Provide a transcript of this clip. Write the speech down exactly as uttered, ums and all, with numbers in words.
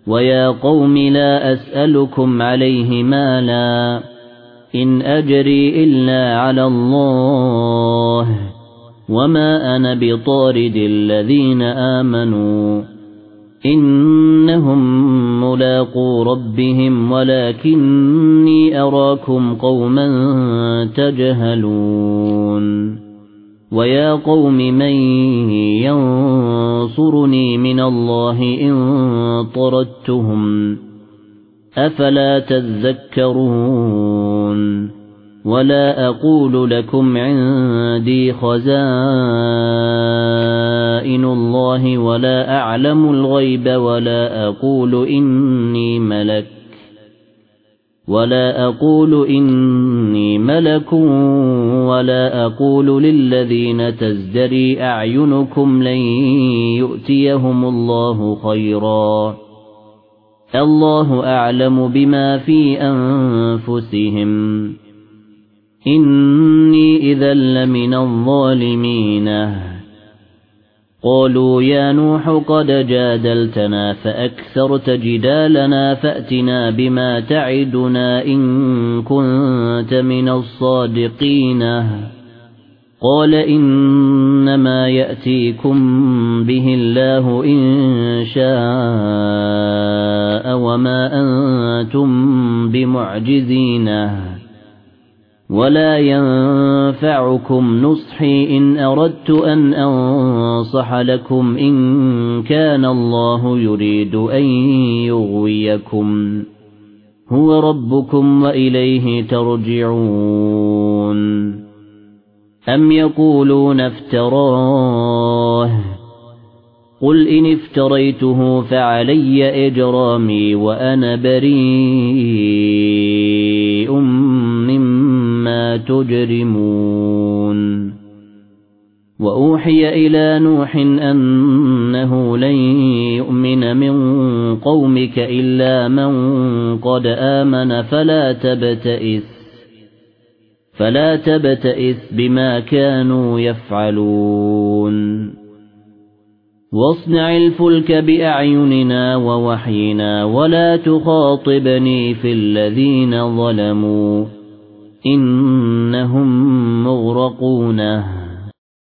ويا قوم لا أسألكم عليه مالا إن أجري إلا على الله وما أنا بطارد الذين آمنوا إنهم ملاقو ربهم ولكني أراكم قوما تجهلون ويا قوم من ينصرني من الله إن طردتهم أفلا تذكرون ولا أقول لكم عندي خزائن الله ولا أعلم الغيب ولا أقول إني ملك ولا أقول إني ملك ولا أقول للذين تزدري أعينكم لن يؤتيهم الله خيرا الله أعلم بما في أنفسهم إني إذا لمن الظالمين قالوا يا نوح قد جادلتنا فأكثرت جدالنا فأتنا بما تعدنا إن كنت من الصادقين قال إنما يأتيكم به الله إن شاء وما أنتم بمعجزين ولا ينفعكم نصحي إن أردت أن أنصح لكم إن كان الله يريد أن يغويكم هو ربكم وإليه ترجعون أم يقولون افتراه قل إن افتريته فعلي إجرامي وأنا بريء مما تجرمون وأوحي إلى نوح أنه لن يؤمن من قومك إلا من قد آمن فلا تبتئس فلا تبتئس بما كانوا يفعلون واصنع الفلك بأعيننا ووحينا ولا تخاطبني في الذين ظلموا إنهم مغرقون